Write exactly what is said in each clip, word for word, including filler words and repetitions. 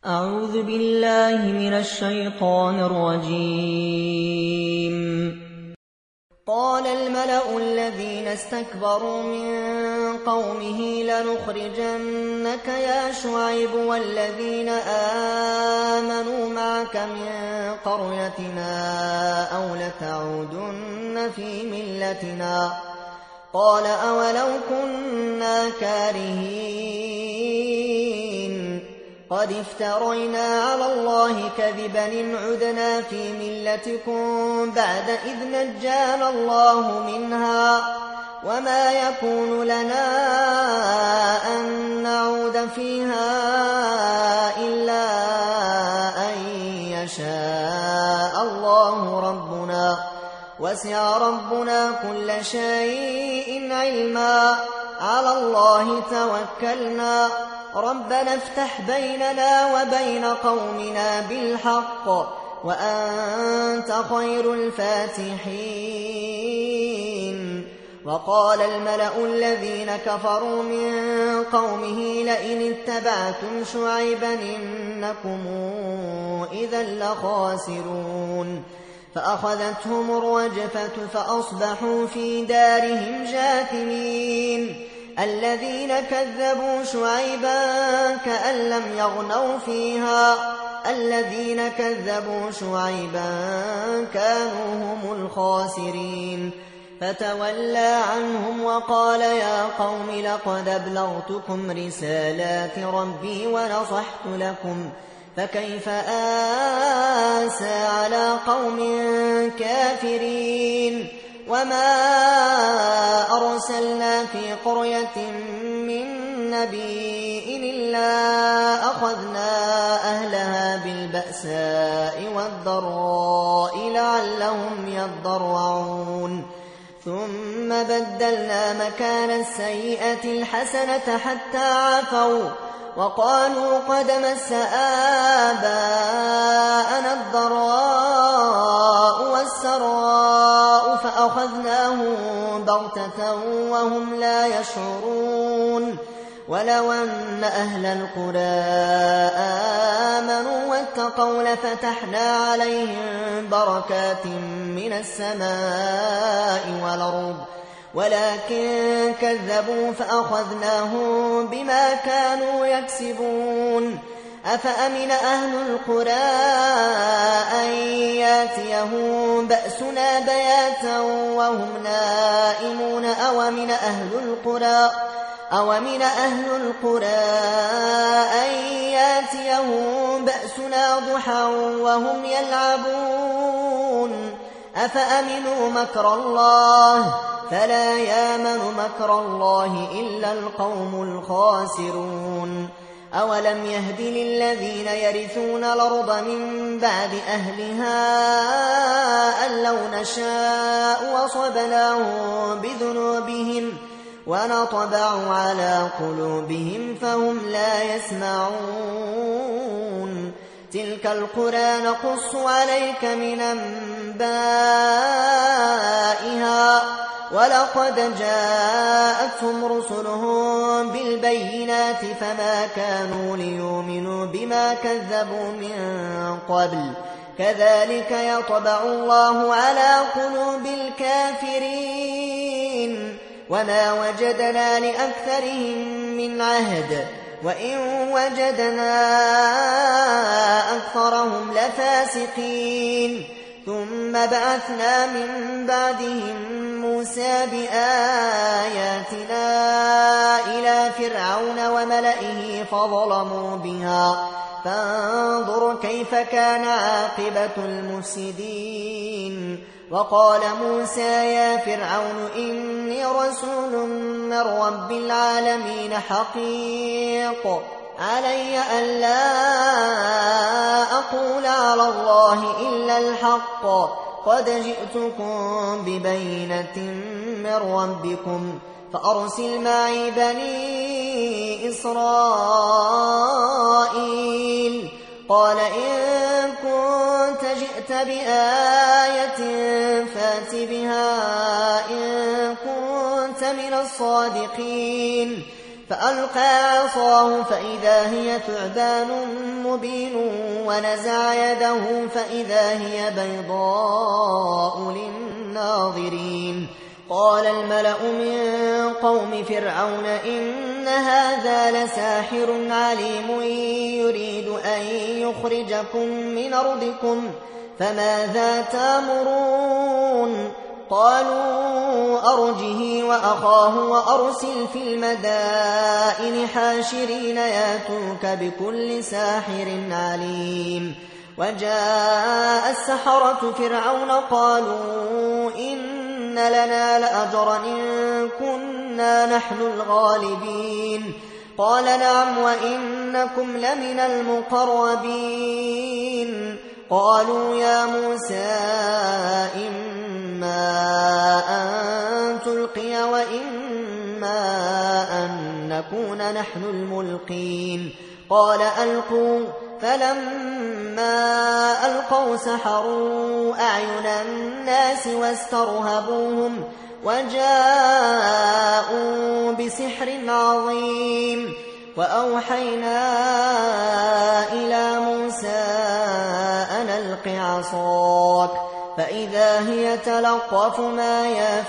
أعوذ بالله من الشيطان الرجيم. قال الملأ الذين استكبروا من قومه لنخرجنك يا شعيب والذين آمنوا معك من قريتنا أو لتعودن في ملتنا قال أولو كنا كارهين قد افترينا على الله كذبا إن عدنا في ملتكم بعد إذ نجانا الله منها وما يكون لنا أن نعود فيها إلا أن يشاء الله ربنا وسع ربنا كل شيء علما على الله توكلنا ربنا افتح بيننا وبين قومنا بالحق وأنت خير الفاتحين. وقال الملأ الذين كفروا من قومه لئن اتبعتم شعيبا إنكم إذا لخاسرون فأخذتهم الرجفة فأصبحوا في دارهم جاثمين. الذين كذبوا شعيبا كأن لم يغنوا فيها الذين كذبوا شعيبا كانوا هم الخاسرين. فتولى عنهم وقال يا قوم لقد أبلغتكم رسالات ربي ونصحت لكم فكيف آسى على قوم كافرين. وما أرسلنا في قرية من نبي إلا أخذنا أهلها بالبأساء والضراء لعلهم يضرعون ثم بدلنا مكان السيئة الحسنة حتى عفوا وقالوا قد مس آباءنا الضراء والسراء فأخذناهم بغتة وهم لا يشعرون. ولو أن أهل القرى آمنوا واتقوا لفتحنا عليهم بركات من السماء والأرض ولكن كذبوا فأخذناهم بما كانوا يكسبون. أفأمن أهل القرى أن ياتيهم بأسنا بياتا وهم نائمون أومن أهل القرى أومن أهل القرى أن ياتيهم بأسنا ضحى وهم يلعبون. أفأمنوا مكر الله فلا يامن مكر الله إلا القوم الخاسرون. أولم يهد للذين يرثون الأرض من بعد أهلها أن لو نشاء وصبناهم بذنوبهم ونطبع على قلوبهم فهم لا يسمعون. تلك القرى نقص عليك من أنبائها ولقد جاءتهم رسلهم بالبينات فما كانوا ليؤمنوا بما كذبوا من قبل كذلك يطبع الله على قلوب الكافرين. وما وجدنا لأكثرهم من عهد وإن وجدنا أكثرهم لفاسقين. ثم بعثنا من بعدهم موسى بآياتنا إلى فرعون وملئه فظلموا بها فانظر كيف كان عاقبة المفسدين. وقال موسى يا فرعون إني رسول من رب العالمين حقيق علي ألا أقول على الله إلا الحق قد جئتكم ببينة من ربكم فأرسل معي بني إسرائيل. قال إن كنت جئت بآية فات بها إن كنت من الصادقين. فألقى عصاه فإذا هي ثعبان مبين ونزع يده فإذا هي بيضاء للناظرين. قال الملأ من قوم فرعون إن هذا لساحر عليم يريد أن يخرجكم من أرضكم فماذا تأمرون؟ قالوا أرجه وأخاه وأرسل في المدائن حاشرين ياتوك بكل ساحر عليم. وجاء السحرة فرعون قالوا إن لنا لأجرا إن كنا نحن الغالبين. قال نعم وإنكم لمن المقربين. قالوا يا موسى إما أن تلقي وإما أن نكون نحن الملقين. قال ألقوا. فلما ألقوا سحروا أعين الناس واسترهبوهم وجاءوا بسحر عظيم. وأوحينا إلى موسى أن ألق عصاك فإذا هي تلقف ما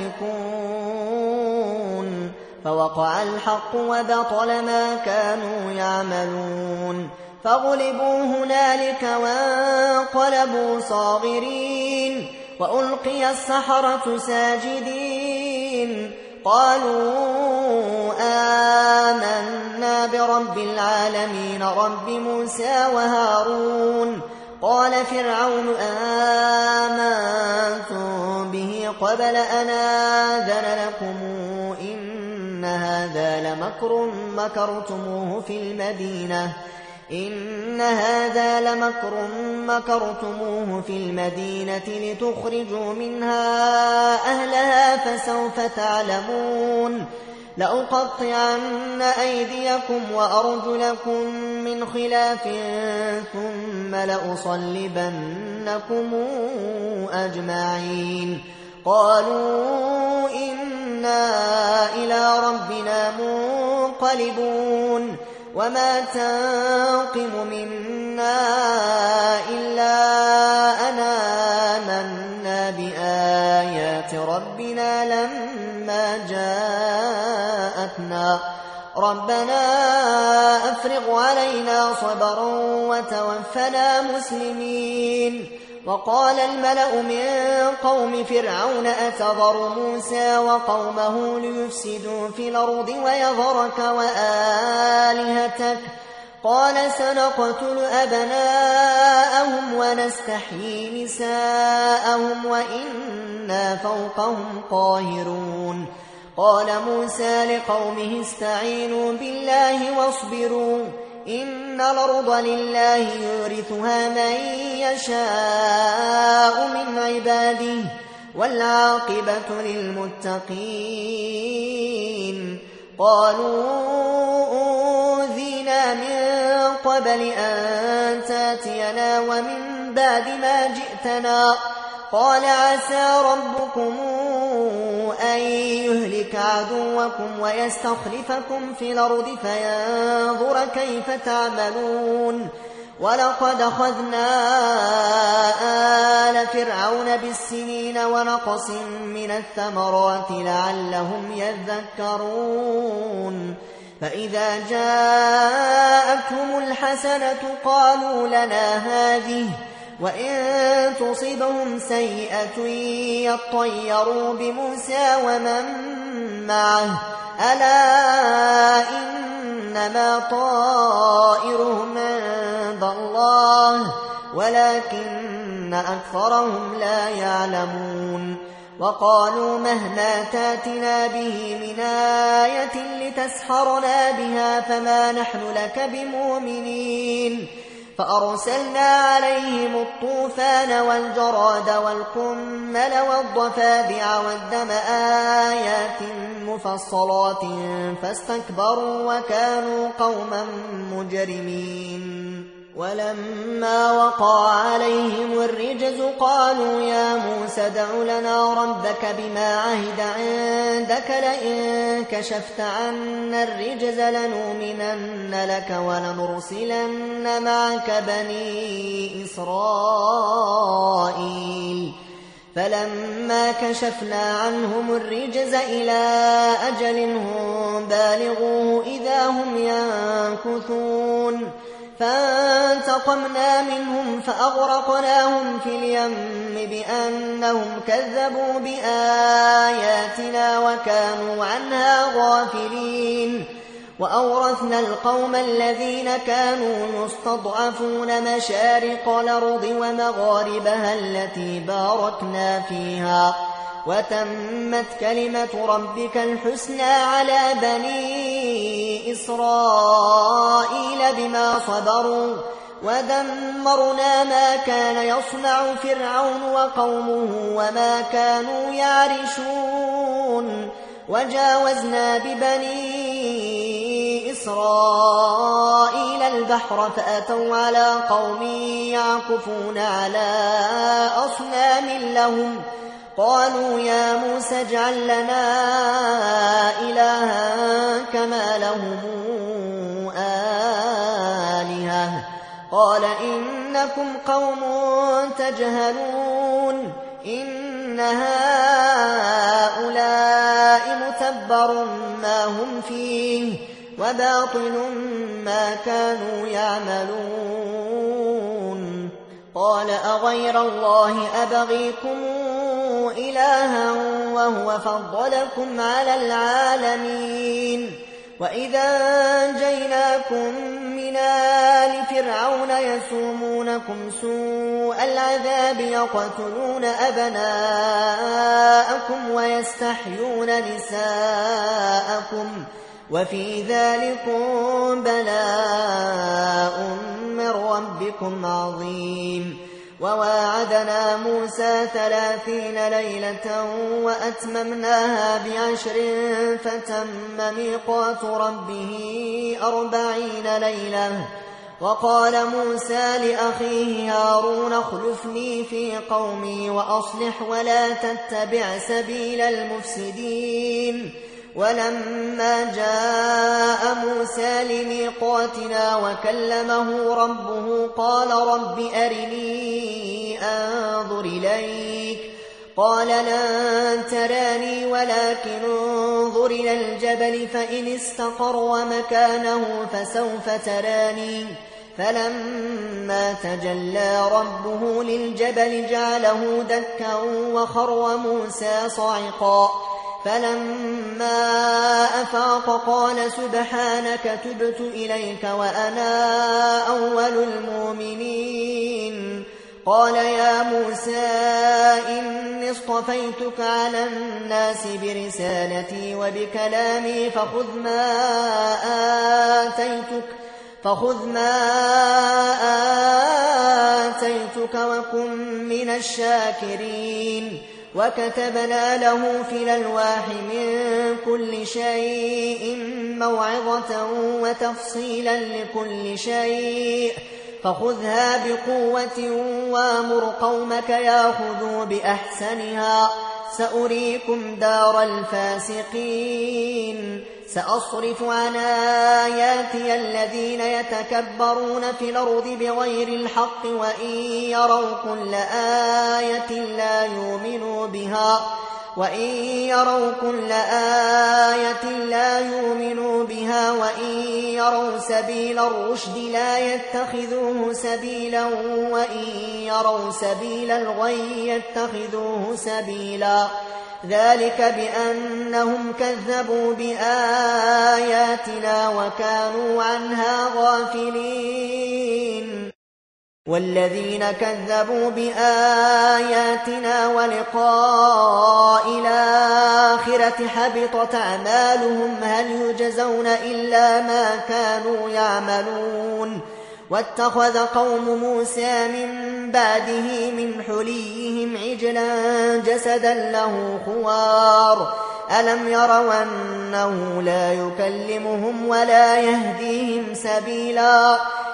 يافكون. فوقع الحق وبطل ما كانوا يعملون. فغلبوا هنالك وانقلبوا صاغرين وألقي السحرة ساجدين. قالوا آمنا برب العالمين رب موسى وهارون. قال فرعون آمنتم به قبل أن آذن لكم إن هذا لمكر مكرتموه في المدينة إن هذا لمكر مكرتموه في المدينة لتخرجوا منها أهلها فسوف تعلمون. لأقطعن أيديكم وأرجلكم من خلاف ثم لأصلبنكم أجمعين. قالوا إنا إلى ربنا منقلبون. وما تنقم منا إلا أن آمنا بآيات ربنا لما جاءتنا ربنا أفرغ علينا صبرا وتوفنا مسلمين. وقال الملأ من قوم فرعون أتذر موسى وقومه ليفسدوا في الأرض ويذرك وآلهتك قال سنقتل أبناءهم ونستحيي نساءهم وإنا فوقهم قاهرون. قال موسى لقومه استعينوا بالله واصبروا إن الأرض لله يورثها من يشاء من عباده والعاقبة للمتقين. قالوا أوذينا من قبل أن تاتينا ومن بعد ما جئتنا. قال عسى ربكم أن يهلك عدوكم ويستخلفكم في الأرض فينظر كيف تعملون. ولقد أخذنا آل فرعون بالسنين ونقص من الثمرات لعلهم يذكرون. فإذا جاءتهم الحسنة قالوا لنا هذه وإن تصبهم سيئة يطيروا بموسى ومن معه ألا إنما طائرهم عند الله ولكن أكثرهم لا يعلمون. وقالوا مهما تاتنا به من آية لتسحرنا بها فما نحن لك بمؤمنين. فأرسلنا عليهم الطوفان والجراد والقمل والضفادع والدم آيات مفصلات فاستكبروا وكانوا قوما مجرمين. ولما وقع عليهم الرجز قالوا يا موسى ادع لنا ربك بما عهد عندك لئن كشفت عنا الرجز لنؤمنن لك ولنرسلن معك بني إسرائيل. فلما كشفنا عنهم الرجز إلى أجل هم بالغوه إذا هم ينكثون فانتقمنا منهم فأغرقناهم في اليم بأنهم كذبوا بآياتنا وكانوا عنها غافلين. وأورثنا القوم الذين كانوا يستضعفون مشارق الأرض ومغاربها التي باركنا فيها وتمت كلمة ربك الحسنى على بني إسرائيل بما صبروا ودمرنا ما كان يصنع فرعون وقومه وما كانوا يعرشون. وجاوزنا ببني إسرائيل البحر فأتوا على قوم يعكفون على أصنام لهم قالوا يا موسى اجعل لنا إلها كما لهم آلهة قال إنكم قوم تجهلون إن هؤلاء متبر ما هم فيه وباطل ما كانوا يعملون. قال أغير الله أبغيكم إلها وهو فضلكم على العالمين. وإذا أنجيناكم من آل فرعون يسومونكم سوء العذاب يقتلون أبناءكم ويستحيون نساءكم وفي ذلكم بلاء من ربكم عظيم. وواعدنا موسى ثلاثين ليلة وأتممناها بعشر فتم ميقات ربه أربعين ليلة. وقال موسى لأخيه هارون اخلفني في قومي وأصلح ولا تتبع سبيل المفسدين. ولما جاء موسى لميقاتنا وكلمه ربه قال رب أرني أنظر إليك قال لن تراني ولكن انظر إلى الجبل فإن استقر مكانه فسوف تراني. فلما تجلى ربه للجبل جعله دكا وخر موسى صعقا. فلما أفاق قال سبحانك تبت إليك وأنا أول المؤمنين. قال يا موسى إني اصطفيتك على الناس برسالتي وبكلامي فخذ ما آتيتك فخذ ما آتيتك وكن من الشاكرين. وكتبنا له في الألواح من كل شيء موعظة وتفصيلا لكل شيء فخذها بقوة وامر قومك ياخذوا بأحسنها سأريكم دار الفاسقين. سأصرف عن آياتي الذين يتكبرون في الأرض بغير الحق وإن يروا كل آية لا يؤمنوا بها وإن يروا كل آية لا يؤمنوا بها وإن يروا سبيل الرشد لا يتخذوه سبيلا وإن يروا سبيل الغي يتخذوه سبيلا. ذلك بأنهم كذبوا بآياتنا وكانوا عنها غافلين. والذين كذبوا بآياتنا ولقاء الآخرة حبطت أعمالهم هل يجزون إلا ما كانوا يعملون. واتخذ قوم موسى من بعده من حليهم عجلا جسدا له خوار ألم يروا أنه لا يكلمهم ولا يهديهم سبيلا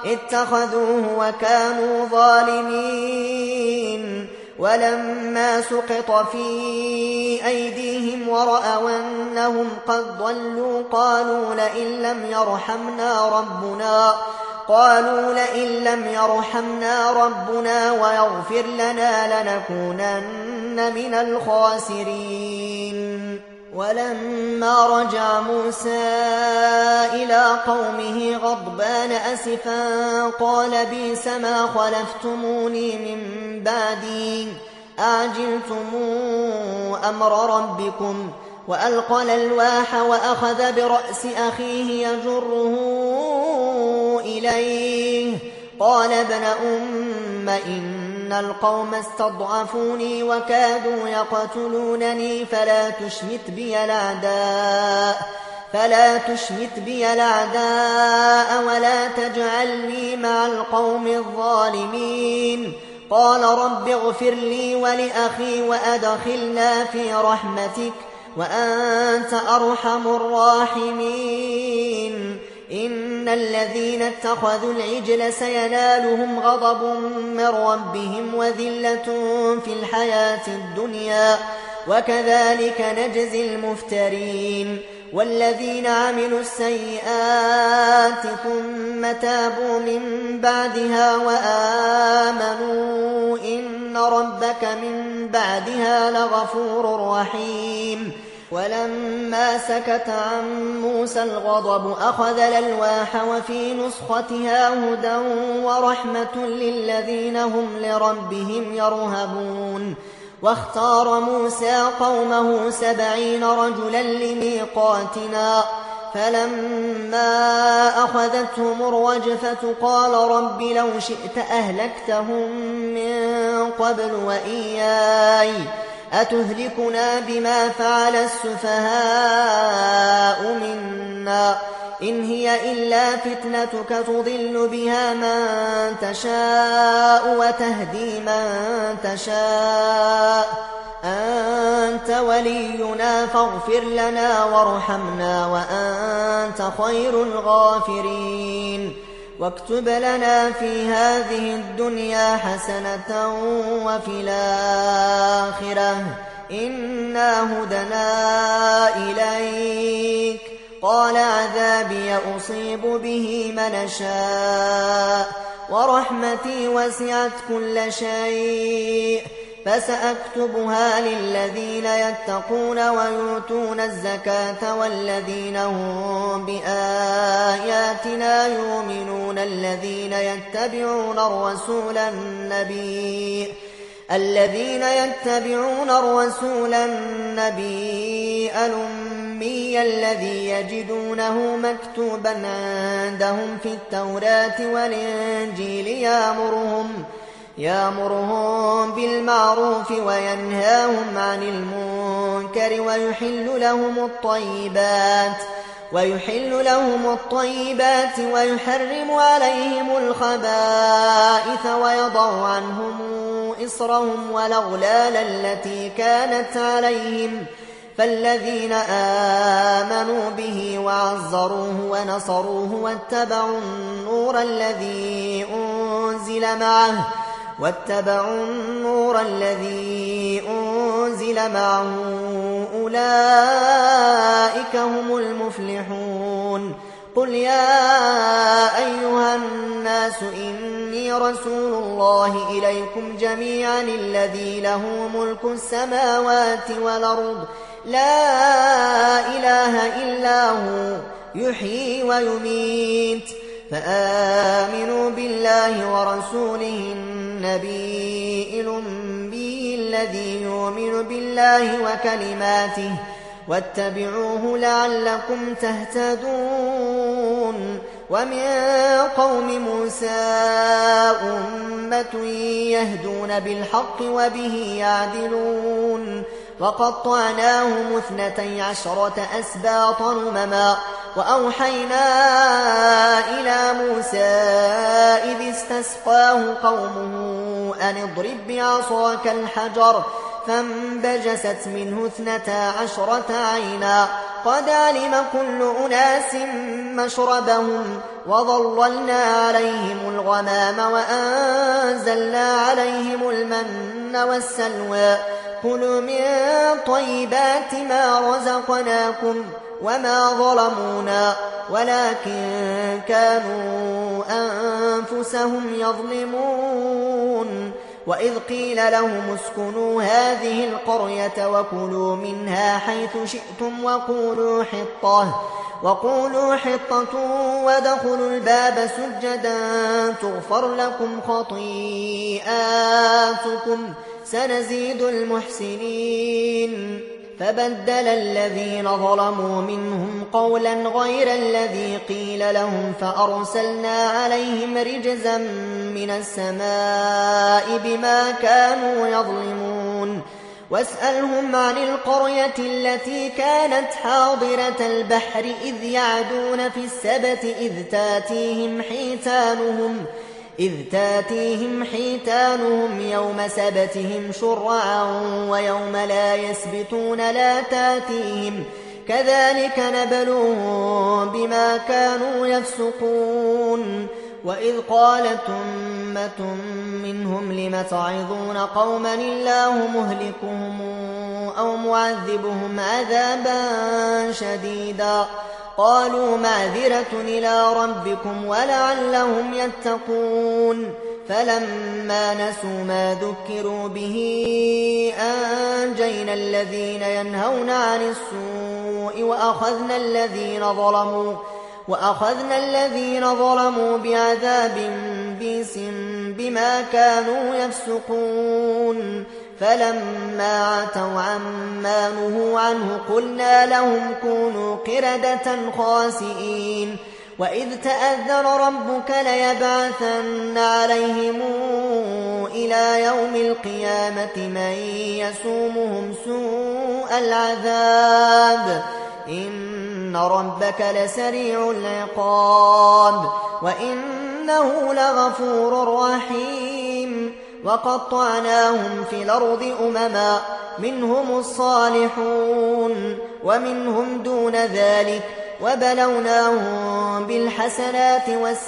اتخذوه وكانوا ظالمين. ولما سقط في أيديهم ورأوا أنهم قد ضلوا قالوا لئن لم يرحمنا ربنا قالوا لئن لم يرحمنا ربنا ويغفر لنا لنكونن من الخاسرين. ولما رجع موسى إلى قومه غضبان أسفا قال بئس ما خلفتموني من بعدي أعجلتم أمر ربكم. وألقى الألواح وأخذ برأس أخيه يجره إليه قال ابن أم إن القوم استضعفوني وكادوا يقتلونني فلا تشمت بي الأعداء فلا تشمت بي الأعداء ولا تجعلني مع القوم الظالمين. قال رب اغفر لي ولأخي وأدخلنا في رحمتك وأنت أرحم الراحمين. إن الذين اتخذوا العجل سينالهم غضب من ربهم وذلة في الحياة الدنيا وكذلك نجزي المفترين. والذين عملوا السيئات ثم تابوا من بعدها وآمنوا إن ربك من بعدها لغفور رحيم. ولما سكت عن موسى الغضب أخذ الألواح وفي نسختها هدى ورحمة للذين هم لربهم يرهبون. واختار موسى قومه سبعين رجلا لميقاتنا فلما أخذتهم الرجفة قال رب لو شئت أهلكتهم من قبل وإياي أتهلكنا بما فعل السفهاء منا إن هي إلا فتنتك تضل بها من تشاء وتهدي من تشاء أنت ولينا فاغفر لنا وارحمنا وأنت خير الغافرين. واكتب لنا في هذه الدنيا حسنة وفي الآخرة إنا هدنا إليك. قال عذابي أصيب به من شاء ورحمتي وسعت كل شيء فسأكتبها للذين يتقون ويؤتون الزكاة والذين هم بآياتنا يؤمنون الذين يتبعون الرسول النبي الذين يتبعون الرسول النبي الأمي الذي يجدونه مكتوبا عندهم في التوراة والإنجيل يأمرهم يأمرهم بالمعروف وينهاهم عن المنكر ويحل لهم الطيبات ويحل لهم الطيبات ويحرم عليهم الخبائث ويضع عنهم إصرهم والأغلال التي كانت عليهم. فالذين آمنوا به وعزروه ونصروه واتبعوا النور الذي أنزل معه واتبعوا النور الذي أنزل معه أولئك هم المفلحون. قل يا أيها الناس إني رسول الله إليكم جميعا الذي له ملك السماوات والأرض لا إله إلا هو يحيي ويميت. فآمنوا بالله ورسوله النبي الأمي الذي يؤمن بالله وكلماته واتبعوه لعلكم تهتدون. ومن قوم موسى أمة يهدون بالحق وبه يعدلون. وقطعناهم اثنتي عشرة أسباطا أمما وأوحينا إلى موسى إذ استسقاه قومه أن اضرب بعصاك الحجر فانبجست منه اثنتا عشرة عينا قد علم كل أناس مشربهم وظللنا عليهم الغمام وأنزلنا عليهم المن والسلوى كلوا من طيبات ما رزقناكم وما ظلمونا ولكن كانوا أنفسهم يظلمون وإذ قيل لهم اسكنوا هذه القرية وكلوا منها حيث شئتم وقولوا حطة وقولوا حطة وادخلوا الباب سجدا تغفر لكم خطيئاتكم سنزيد المحسنين فبدل الذين ظلموا منهم قولا غير الذي قيل لهم فأرسلنا عليهم رجزا من السماء بما كانوا يظلمون واسألهم عن القرية التي كانت حاضرة البحر إذ يعدون في السبت إذ تاتيهم حيتانهم إذ تاتيهم حيتانهم يوم سبتهم شرعا ويوم لا يسبتون لا تاتيهم كذلك نبلوهم بما كانوا يفسقون وإذ قالت أمة منهم لم تعظون قوما الله مهلكهم أو معذبهم عذابا شديدا قالوا معذرة إلى ربكم ولعلهم يتقون فلما نسوا ما ذكروا به أنجينا الذين ينهون عن السوء وأخذنا الذين ظلموا وأخذنا الذين ظلموا بعذاب بئس بما كانوا يفسقون فلما عتوا عما نهوا عنه قلنا لهم كونوا قردة خاسئين وإذ تأذن ربك ليبعثن عليهم إلى يوم القيامة من يسومهم سوء العذاب إن ربك لسريع العقاب وإنه لغفور رحيم وقطعناهم في الأرض أمما منهم الصالحون ومنهم دون ذلك وبلوناهم بالحسنات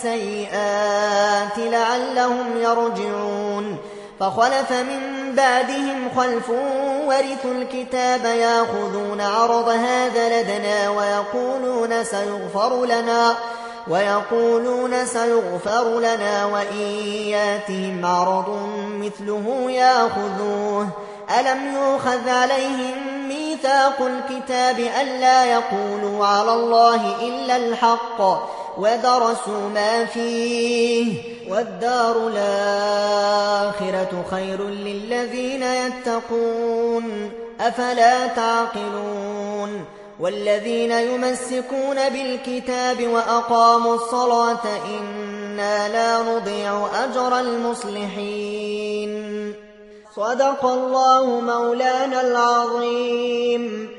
والسيئات لعلهم يرجعون فخلف من بعدهم خلف ورثوا الكتاب يأخذون عرض هذا لدنا ويقولون سيغفر لنا ويقولون سيغفر لنا وإن ياتهم عرض مثله يأخذوه ألم يؤخذ عليهم ميثاق الكتاب ألا يقولوا على الله إلا الحق ودرسوا ما فيه والدار الآخرة خير للذين يتقون أفلا تعقلون والذين يمسكون بالكتاب وأقاموا الصلاة إنا لا نضيع أجر المصلحين صدق الله مولانا العظيم.